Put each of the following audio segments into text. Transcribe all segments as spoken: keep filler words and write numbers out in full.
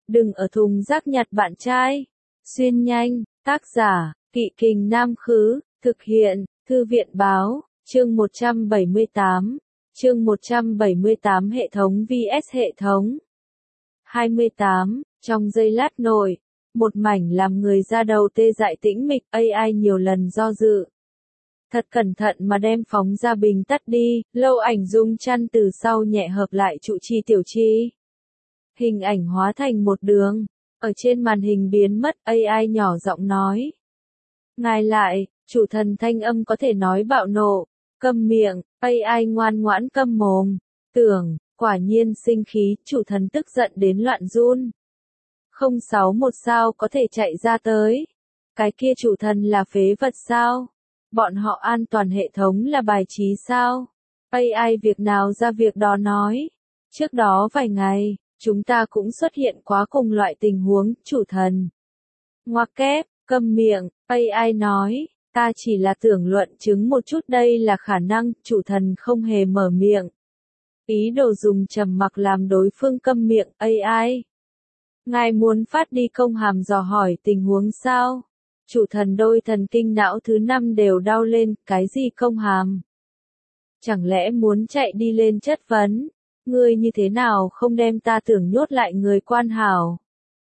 đừng ở thùng rác nhặt bạn trai. Xuyên nhanh, tác giả, Kỵ Kình Nam Khứ, thực hiện, Thư viện Báo, chương một trăm bảy mươi tám, chương một trăm bảy mươi tám hệ thống vs hệ thống. hai mươi tám, trong giây lát nổi, một mảnh làm người ra đầu tê dại tĩnh mịch, a i nhiều lần do dự. Thật cẩn thận mà đem phóng ra bình tắt đi, Lâu Ảnh rung chăn từ sau nhẹ hợp lại trụ chi tiểu chi. Hình ảnh hóa thành một đường, ở trên màn hình biến mất, a i nhỏ giọng nói. Ngài lại, chủ thần thanh âm có thể nói bạo nộ, câm miệng, a i ngoan ngoãn câm mồm, tưởng, quả nhiên sinh khí, chủ thần tức giận đến loạn run. không sáu một sao có thể chạy ra tới. Cái kia chủ thần là phế vật sao? Bọn họ an toàn hệ thống là bài trí sao? a i việc nào ra việc đó nói. Trước đó vài ngày, chúng ta cũng xuất hiện quá cùng loại tình huống, chủ thần. Ngoặc kép, câm miệng, a i nói, ta chỉ là tưởng luận chứng một chút đây là khả năng, chủ thần không hề mở miệng. Ý đồ dùng trầm mặc làm đối phương câm miệng, a i. Ngài muốn phát đi công hàm dò hỏi tình huống sao? Chủ thần đôi thần kinh não thứ năm đều đau lên, cái gì công hàm? Chẳng lẽ muốn chạy đi lên chất vấn? Ngươi như thế nào không đem ta tưởng nhốt lại người quan hảo?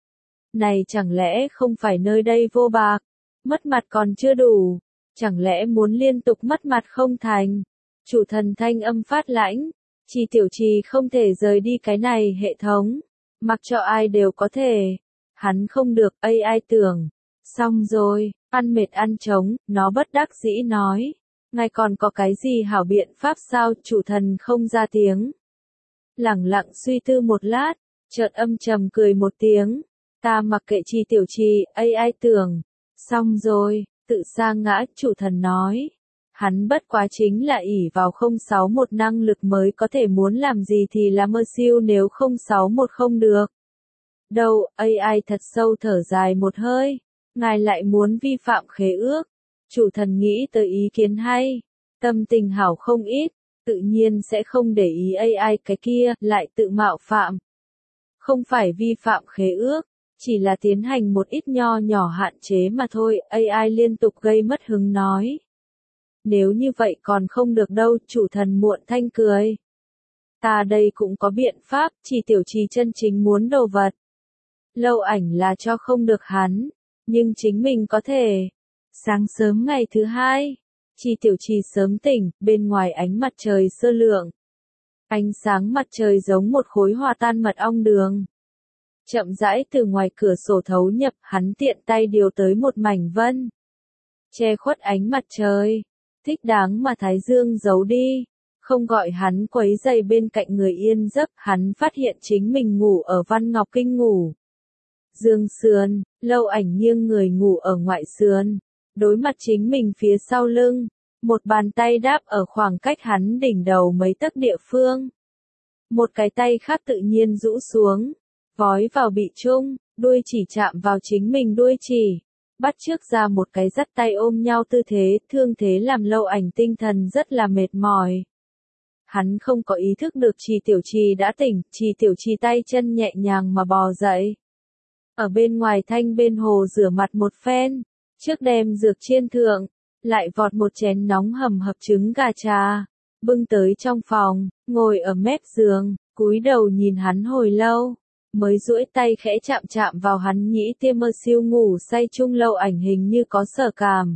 Này chẳng lẽ không phải nơi đây vô bạc? Mất mặt còn chưa đủ. Chẳng lẽ muốn liên tục mất mặt không thành? Chủ thần thanh âm phát lãnh. Chi tiểu trì không thể rời đi cái này hệ thống. Mặc cho ai đều có thể. Hắn không được, a i tưởng. Xong rồi, ăn mệt ăn trống, nó bất đắc dĩ nói. Ngài còn có cái gì hảo biện pháp sao? Chủ thần không ra tiếng. Lẳng lặng suy tư một lát, chợt âm trầm cười một tiếng. Ta mặc kệ chi tiểu trì, a i tưởng. Xong rồi, tự sa ngã, chủ thần nói. Hắn bất quá chính là ỷ vào không sáu một năng lực mới có thể muốn làm gì thì làm mơ siêu nếu không sáu một không được. Đâu, a i thật sâu thở dài một hơi. Ngài lại muốn vi phạm khế ước. Chủ thần nghĩ tới ý kiến hay. Tâm tình hảo không ít. Tự nhiên sẽ không để ý a i cái kia, lại tự mạo phạm. Không phải vi phạm khế ước. Chỉ là tiến hành một ít nho nhỏ hạn chế mà thôi, a i liên tục gây mất hứng nói. Nếu như vậy còn không được đâu, chủ thần muộn thanh cười. Ta đây cũng có biện pháp, chỉ tiểu trì chân chính muốn đồ vật. Lâu Ảnh là cho không được hắn, nhưng chính mình có thể. Sáng sớm ngày thứ hai, chỉ tiểu trì sớm tỉnh, bên ngoài ánh mặt trời sơ lượng. Ánh sáng mặt trời giống một khối hòa tan mật ong đường. Chậm rãi từ ngoài cửa sổ thấu nhập, hắn tiện tay điều tới một mảnh vân. Che khuất ánh mặt trời. Thích đáng mà Thái Dương giấu đi. Không gọi hắn quấy giày bên cạnh người yên giấc, hắn phát hiện chính mình ngủ ở Văn Ngọc Kinh ngủ. Dương sườn, Lâu Ảnh nghiêng người ngủ ở ngoại sườn. Đối mặt chính mình phía sau lưng. Một bàn tay đáp ở khoảng cách hắn đỉnh đầu mấy tấc địa phương. Một cái tay khác tự nhiên rũ xuống. Vói vào bị trung, đuôi chỉ chạm vào chính mình đuôi chỉ. Bắt chước ra một cái dắt tay ôm nhau tư thế, thương thế làm Lâu Ảnh tinh thần rất là mệt mỏi. Hắn không có ý thức được Trì Tiểu Trì đã tỉnh, Trì Tiểu Trì tay chân nhẹ nhàng mà bò dậy. Ở bên ngoài thanh bên hồ rửa mặt một phen, trước đem dược chiên thượng, lại vọt một chén nóng hầm hập trứng gà trà, bưng tới trong phòng, ngồi ở mép giường, cúi đầu nhìn hắn hồi lâu. Mới duỗi tay khẽ chạm chạm vào hắn nhĩ tiêm mơ siêu ngủ say chung. Lâu Ảnh hình như có sở cảm.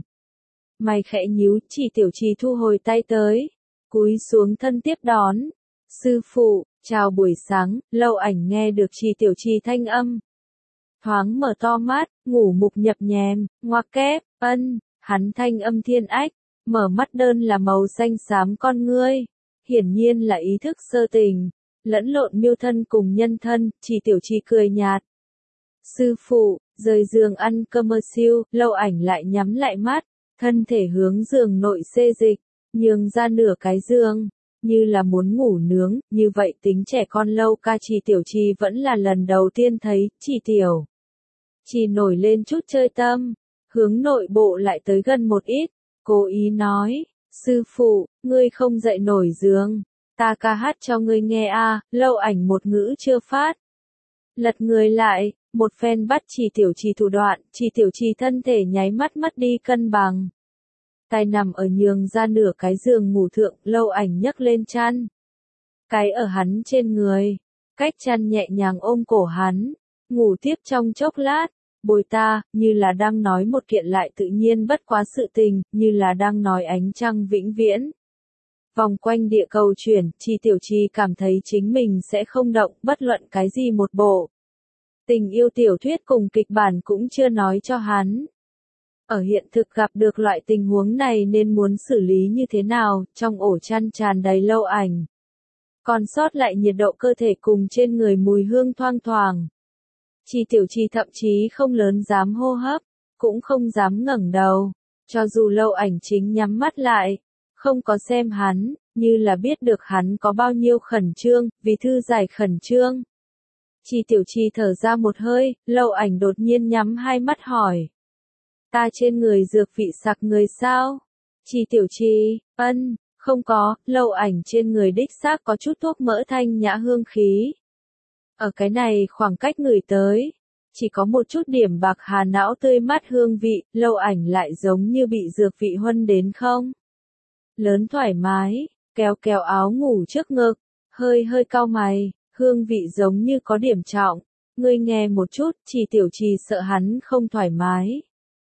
Mày khẽ nhíu, Chỉ tiểu trì thu hồi tay tới. Cúi xuống thân tiếp đón. Sư phụ, chào buổi sáng. Lâu Ảnh nghe được Chỉ tiểu trì thanh âm. Thoáng mở to mắt, ngủ mục nhập nhèm, ngoặc kép, ân, hắn thanh âm thiên ách. Mở mắt đơn là màu xanh xám con ngươi. Hiển nhiên là ý thức sơ tình. Lẫn lộn miêu thân cùng nhân thân, Chỉ tiểu trì cười nhạt. Sư phụ, rời giường ăn cơm mơ siêu, Lâu Ảnh lại nhắm lại mắt, thân thể hướng giường nội xê dịch, nhường ra nửa cái giường, như là muốn ngủ nướng, như vậy tính trẻ con Lâu ca Chỉ tiểu trì vẫn là lần đầu tiên thấy, Chỉ tiểu trì nổi lên chút chơi tâm, hướng nội bộ lại tới gần một ít, cố ý nói, sư phụ, ngươi không dậy nổi giường. Ta ca hát cho ngươi nghe a, à, Lâu Ảnh một ngữ chưa phát. Lật người lại, một phen bắt Trì Tiểu Trì thủ đoạn, Trì Tiểu Trì thân thể nháy mắt mất đi cân bằng. Tay nằm ở nhường ra nửa cái giường ngủ thượng, Lâu Ảnh nhấc lên chăn. Cái ở hắn trên người, cách chăn nhẹ nhàng ôm cổ hắn, ngủ tiếp trong chốc lát, bồi ta, như là đang nói một kiện lại tự nhiên bất quá sự tình, như là đang nói ánh trăng vĩnh viễn. Vòng quanh địa cầu chuyển, Trì Tiểu Trì cảm thấy chính mình sẽ không động, bất luận cái gì một bộ. Tình yêu tiểu thuyết cùng kịch bản cũng chưa nói cho hắn. Ở hiện thực gặp được loại tình huống này nên muốn xử lý như thế nào, trong ổ chăn tràn đầy Lâu Ảnh. Còn sót lại nhiệt độ cơ thể cùng trên người mùi hương thoang thoảng. Trì Tiểu Trì thậm chí không lớn dám hô hấp, cũng không dám ngẩng đầu, cho dù Lâu Ảnh chính nhắm mắt lại, không có xem hắn, như là biết được hắn có bao nhiêu khẩn trương, vì thư giải khẩn trương. Trì Tiểu Trì thở ra một hơi, Lâu Ảnh đột nhiên nhắm hai mắt hỏi. Ta trên người dược vị sặc người sao? Trì Tiểu Trì, ân, không có, Lâu Ảnh trên người đích xác có chút thuốc mỡ thanh nhã hương khí. Ở cái này khoảng cách người tới, chỉ có một chút điểm bạc hà não tươi mát hương vị, Lâu Ảnh lại giống như bị dược vị huân đến không? Lớn thoải mái, kéo kéo áo ngủ trước ngực, hơi hơi cau mày, hương vị giống như có điểm trọng. Ngươi nghe một chút, Trì Tiểu Trì sợ hắn không thoải mái.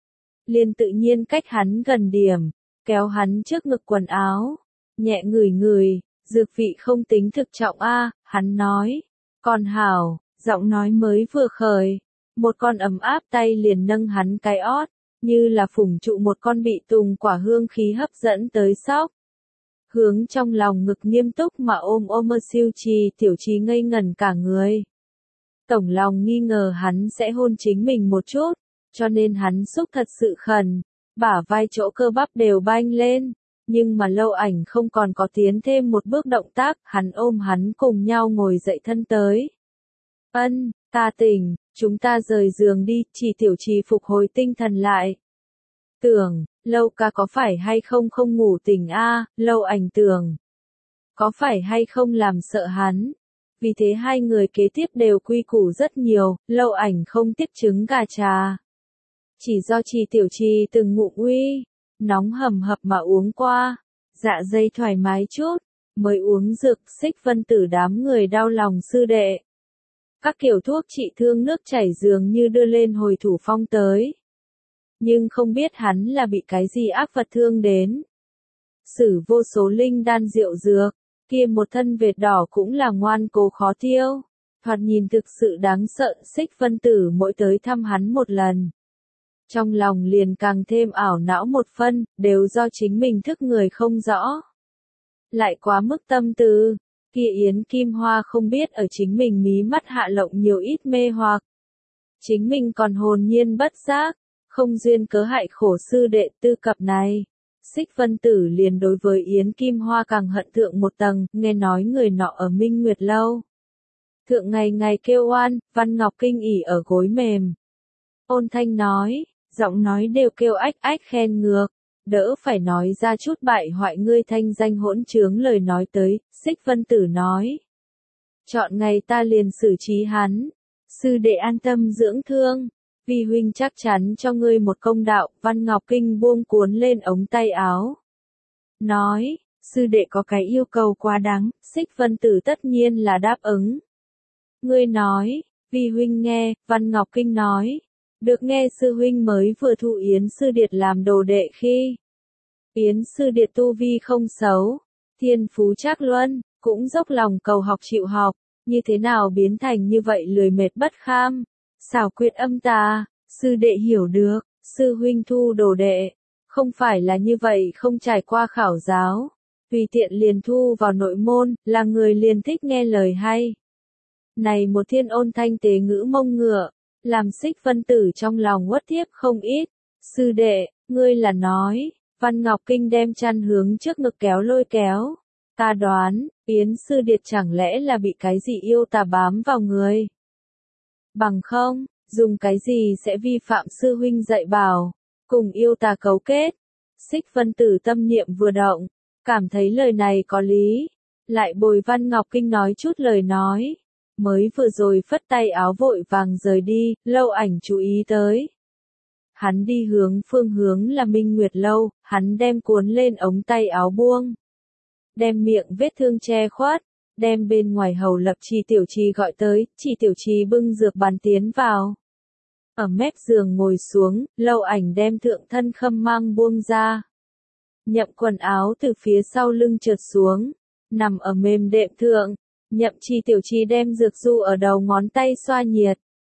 Liền tự nhiên cách hắn gần điểm, kéo hắn trước ngực quần áo, nhẹ ngửi ngửi, dược vị không tính thực trọng a, hắn nói. Còn hảo, giọng nói mới vừa khởi, một con ấm áp tay liền nâng hắn cái ót, như là phủng trụ một con bị tùng quả hương khí hấp dẫn tới sóc. Hướng trong lòng ngực nghiêm túc mà ôm ôm mơ siêu Trì Tiểu Trì ngây ngẩn cả người. Tổng lòng nghi ngờ hắn sẽ hôn chính mình một chút, cho nên hắn xúc thật sự khẩn, bả vai chỗ cơ bắp đều banh lên, nhưng mà Lâu Ảnh không còn có tiến thêm một bước động tác, hắn ôm hắn cùng nhau ngồi dậy thân tới. Ân, ta tỉnh, chúng ta rời giường đi, Trì Tiểu Trì phục hồi tinh thần lại. Tưởng, Lâu ca có phải hay không không ngủ tỉnh a? Lâu Ảnh tưởng. Có phải hay không làm sợ hắn? Vì thế hai người kế tiếp đều quy củ rất nhiều, Lâu Ảnh không tiếc trứng gà trà. Chỉ do Trì Tiểu Trì từng ngụm uy, nóng hầm hập mà uống qua, dạ dày thoải mái chút, mới uống dược. Xích Vân Tử đám người đau lòng sư đệ. Các kiểu thuốc trị thương nước chảy dường như đưa lên hồi thủ phong tới. Nhưng không biết hắn là bị cái gì ác vật thương đến. Sử vô số linh đan rượu dược, kia một thân vệt đỏ cũng là ngoan cố khó tiêu. Thoạt nhìn thực sự đáng sợ. Xích Vân Tử mỗi tới thăm hắn một lần, trong lòng liền càng thêm ảo não một phân, đều do chính mình thức người không rõ. Lại quá mức tâm tư, kia Yến Kim Hoa không biết ở chính mình mí mắt hạ lộng nhiều ít mê hoặc. Chính mình còn hồn nhiên bất giác, không duyên cớ hại khổ sư đệ tư cập này. Xích Vân Tử liền đối với Yến Kim Hoa càng hận thượng một tầng, nghe nói người nọ ở Minh Nguyệt Lâu. Thượng ngày ngày kêu oan, Văn Ngọc Kinh ỉ ở gối mềm. Ôn thanh nói, giọng nói đều kêu ách ách khen ngược, đỡ phải nói ra chút bại hoại ngươi thanh danh hỗn trướng lời nói tới. Xích Vân Tử nói, chọn ngày ta liền xử trí hắn, sư đệ an tâm dưỡng thương, vi huynh chắc chắn cho ngươi một công đạo. Văn Ngọc Kinh buông cuốn lên ống tay áo, nói, sư đệ có cái yêu cầu quá đáng. Xích Vân Tử tất nhiên là đáp ứng. Ngươi nói, vi huynh nghe. Văn Ngọc Kinh nói, được nghe sư huynh mới vừa thu Yến Sư Điệt làm đồ đệ khi. Yến Sư Điệt tu vi không xấu, thiên phú trác luân, cũng dốc lòng cầu học chịu học, như thế nào biến thành như vậy lười mệt bất kham, xảo quyệt âm tà. Sư đệ hiểu được, sư huynh thu đồ đệ, không phải là như vậy không trải qua khảo giáo, tùy tiện liền thu vào nội môn, là người liền thích nghe lời hay. Này một thiên ôn thanh tế ngữ mông ngựa, làm Xích Vân Tử trong lòng uất thiếp không ít. Sư đệ, ngươi là nói, Văn Ngọc Kinh đem chăn hướng trước ngực kéo lôi kéo. Ta đoán, Yến Sư Điệt chẳng lẽ là bị cái gì yêu tà bám vào người. Bằng không, dùng cái gì sẽ vi phạm sư huynh dạy bảo, cùng yêu tà cấu kết. Xích Vân Tử tâm niệm vừa động, cảm thấy lời này có lý, lại bồi Văn Ngọc Kinh nói chút lời nói. mới vừa rồi phất tay áo vội vàng rời đi, Lâu Ảnh chú ý tới. Hắn đi hướng phương hướng là Minh Nguyệt Lâu, hắn đem cuốn lên ống tay áo buông. Đem miệng vết thương che khuất, đem bên ngoài hầu lập Trì Tiểu Trì gọi tới, Trì Tiểu Trì bưng dược bàn tiến vào. Ở mép giường ngồi xuống, Lâu Ảnh đem thượng thân khâm mang buông ra. Nhậm quần áo từ phía sau lưng trượt xuống, nằm ở mềm đệm thượng, Nhậm Trì Tiểu Trì đem dược du ở đầu ngón tay xoa nhiệt.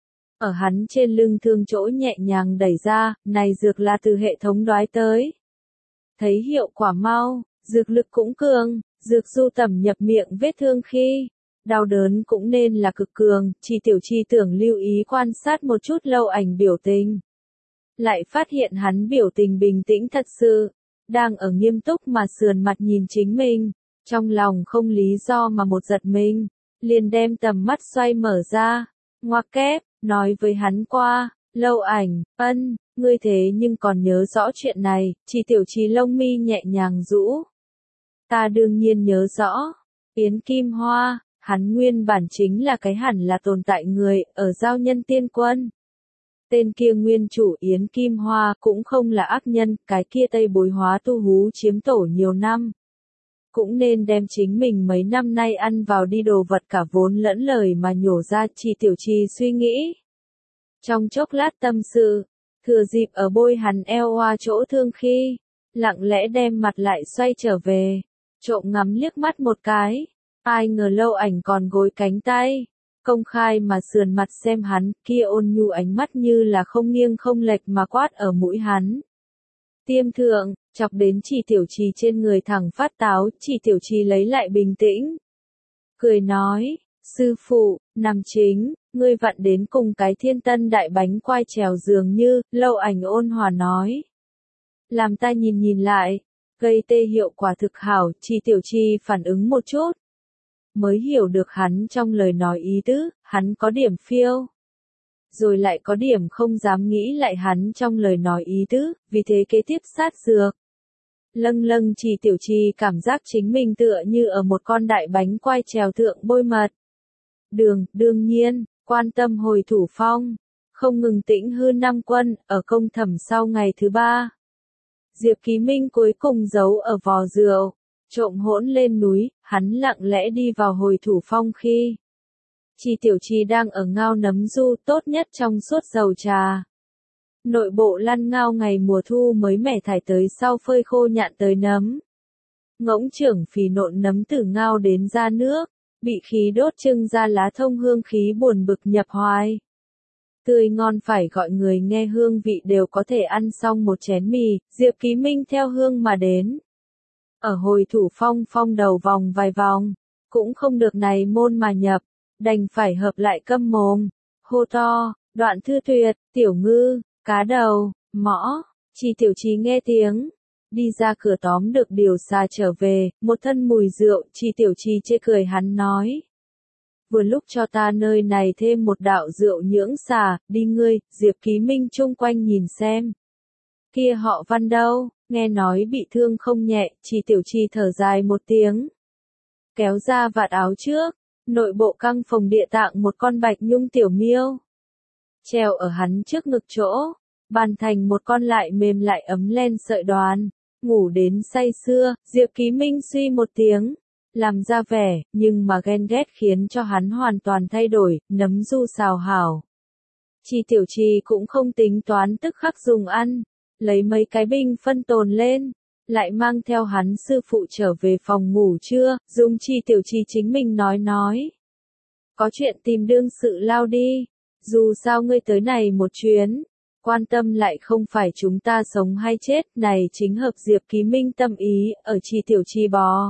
Ở hắn trên lưng thương chỗ nhẹ nhàng đẩy ra, này dược là từ hệ thống đoái tới. Thấy hiệu quả mau, dược lực cũng cường, dược du tẩm nhập miệng vết thương khi, đau đớn cũng nên là cực cường, Trì Tiểu Trì tưởng lưu ý quan sát một chút Lâu Ảnh biểu tình. Lại phát hiện hắn biểu tình bình tĩnh thật sự, đang ở nghiêm túc mà sườn mặt nhìn chính mình, trong lòng không lý do mà một giật mình, liền đem tầm mắt xoay mở ra, ngoặc kép, nói với hắn qua, Lâu Ảnh, ân, ngươi thế nhưng còn nhớ rõ chuyện này, Trì Tiểu Trì lông mi nhẹ nhàng rũ. Ta đương nhiên nhớ rõ, Yến Kim Hoa, hắn nguyên bản chính là cái hẳn là tồn tại người, ở giao nhân tiên quân. Tên kia nguyên chủ Yến Kim Hoa cũng không là ác nhân, cái kia Tây bối hóa tu hú chiếm tổ nhiều năm. Cũng nên đem chính mình mấy năm nay ăn vào đi đồ vật cả vốn lẫn lời mà nhổ ra, Trì Tiểu Trì suy nghĩ. Trong chốc lát tâm sự, thừa dịp ở bôi hắn eo hoa chỗ thương khi, lặng lẽ đem mặt lại xoay trở về, trộm ngắm liếc mắt một cái, ai ngờ Lâu Ảnh còn gối cánh tay, công khai mà sườn mặt xem hắn, kia ôn nhu ánh mắt như là không nghiêng không lệch mà quát ở mũi hắn. Tiêm thượng, chọc đến Trì Tiểu Trì trên người thẳng phát táo, Trì Tiểu Trì lấy lại bình tĩnh. Cười nói, sư phụ, nằm chính, ngươi vặn đến cùng cái thiên tân đại bánh quai trèo dường như, Lâu Ảnh ôn hòa nói. Làm ta nhìn nhìn lại, gây tê hiệu quả thực hảo, Trì Tiểu Trì phản ứng một chút. Mới hiểu được hắn trong lời nói ý tứ, hắn có điểm phiêu. Rồi lại có điểm không dám nghĩ lại hắn trong lời nói ý tứ, vì thế kế tiếp sát dược. Lâng lâng Trì Tiểu Trì cảm giác chính mình tựa như ở một con đại bánh quai trèo thượng bôi mật. Đường, đương nhiên, quan tâm hồi thủ phong, không ngừng tĩnh hư năm quân, ở công thẩm sau ngày thứ ba. Diệp Ký Minh cuối cùng giấu ở vò rượu, trộm hỗn lên núi, hắn lặng lẽ đi vào hồi thủ phong khi. Trì Tiểu Trì đang ở ngao nấm du tốt nhất trong suốt dầu trà. Nội bộ lăn ngao ngày mùa thu mới mẻ thải tới sau phơi khô nhạn tới nấm. Ngỗng trưởng phì nộn nấm từ ngao đến ra nước, bị khí đốt trưng ra lá thông hương khí buồn bực nhập hoài. Tươi ngon phải gọi người nghe hương vị đều có thể ăn xong một chén mì, Diệp Ký Minh theo hương mà đến. Ở hồi thủ phong phong đầu vòng vài vòng, cũng không được này môn mà nhập, đành phải hợp lại câm mồm, hô to, Đoạn Thư Tuyệt, Tiểu Ngư, cá đầu, mõ, Trì Tiểu Trì nghe tiếng, đi ra cửa tóm được điều xà trở về, một thân mùi rượu, Trì Tiểu Trì chê cười hắn nói. Vừa lúc cho ta nơi này thêm một đạo rượu nhưỡng xà, đi ngươi, Diệp Ký Minh chung quanh nhìn xem. Kia họ Văn đâu, nghe nói bị thương không nhẹ, Trì Tiểu Trì thở dài một tiếng. Kéo ra vạt áo trước, nội bộ căng phòng địa tạng một con bạch nhung tiểu miêu. Treo ở hắn trước ngực chỗ, bàn thành một con lại mềm lại ấm len sợi đoàn, ngủ đến say sưa, Diệp Ký Minh suy một tiếng, làm ra vẻ, nhưng mà ghen ghét khiến cho hắn hoàn toàn thay đổi, nấm du xào hảo. Trì Tiểu Trì cũng không tính toán tức khắc dùng ăn, lấy mấy cái bình phân tồn lên, lại mang theo hắn sư phụ trở về phòng ngủ trưa, dùng Trì Tiểu Trì chính mình nói nói. Có chuyện tìm đương sự lao đi, dù sao ngươi tới này một chuyến, quan tâm lại không phải chúng ta sống hay chết, này chính hợp Diệp Ký Minh tâm ý, ở Trì Tiểu Trì bò.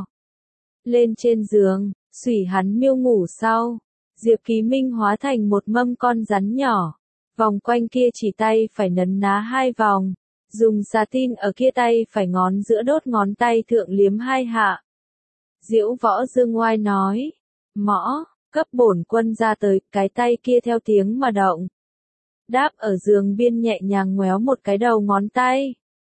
Lên trên giường, xủy hắn miêu ngủ sau, Diệp Ký Minh hóa thành một mâm con rắn nhỏ, vòng quanh kia chỉ tay phải nấn ná hai vòng, dùng xà tin ở kia tay phải ngón giữa đốt ngón tay thượng liếm hai hạ. Diễu Võ Dương ngoai nói, mõ, cấp bổn quân ra tới, cái tay kia theo tiếng mà động. Đáp ở giường biên nhẹ nhàng ngoéo một cái đầu ngón tay.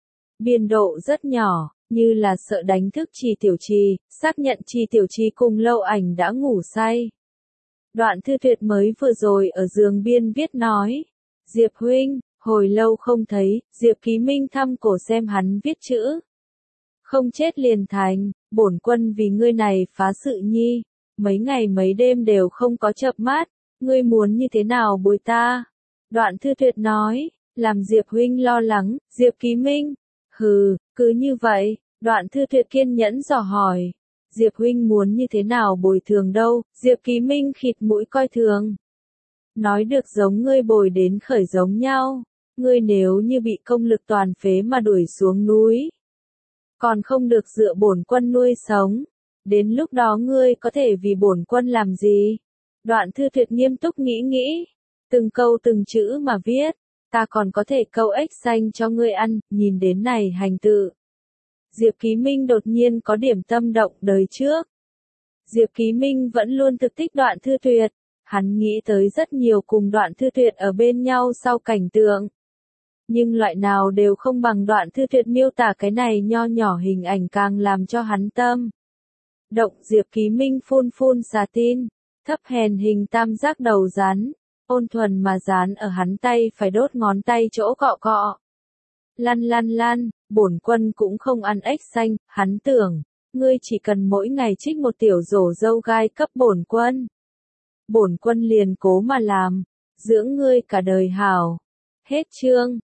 Biên độ rất nhỏ, như là sợ đánh thức Trì Tiểu Trì, xác nhận Trì Tiểu Trì cùng Lâu Ảnh đã ngủ say. Đoạn Thư Tuyệt mới vừa rồi ở giường biên viết nói. Diệp huynh, hồi lâu không thấy, Diệp Ký Minh thăm cổ xem hắn viết chữ. Không chết liền thành, bổn quân vì ngươi này phá sự nhi, mấy ngày mấy đêm đều không có chợp mắt, ngươi muốn như thế nào bồi ta? Đoạn Thư Tuyệt nói, làm Diệp huynh lo lắng, Diệp Ký Minh. Hừ, cứ như vậy, Đoạn Thư Tuyệt kiên nhẫn dò hỏi. Diệp huynh muốn như thế nào bồi thường đâu, Diệp Ký Minh khịt mũi coi thường. Nói được giống ngươi bồi đến khởi giống nhau, ngươi nếu như bị công lực toàn phế mà đuổi xuống núi, còn không được dựa bổn quân nuôi sống, đến lúc đó ngươi có thể vì bổn quân làm gì? Đoạn Thư Tuyệt nghiêm túc nghĩ nghĩ, từng câu từng chữ mà viết, ta còn có thể câu ếch xanh cho ngươi ăn, nhìn đến này hành tự. Diệp Ký Minh đột nhiên có điểm tâm động đời trước. Diệp Ký Minh vẫn luôn thực thích Đoạn Thư Tuyệt, hắn nghĩ tới rất nhiều cùng Đoạn Thư Tuyệt ở bên nhau sau cảnh tượng. Nhưng loại nào đều không bằng Đoạn Thư Tuyệt miêu tả cái này nho nhỏ hình ảnh càng làm cho hắn tâm động. Diệp Ký Minh phun phun xà tin, thấp hèn hình tam giác đầu rắn, ôn thuần mà dán ở hắn tay phải đốt ngón tay chỗ cọ cọ. Lăn lăn lăn, bổn quân cũng không ăn ếch xanh, hắn tưởng, ngươi chỉ cần mỗi ngày trích một tiểu rổ dâu gai cấp bổn quân. Bổn quân liền cố mà làm, dưỡng ngươi cả đời hảo. Hết chương.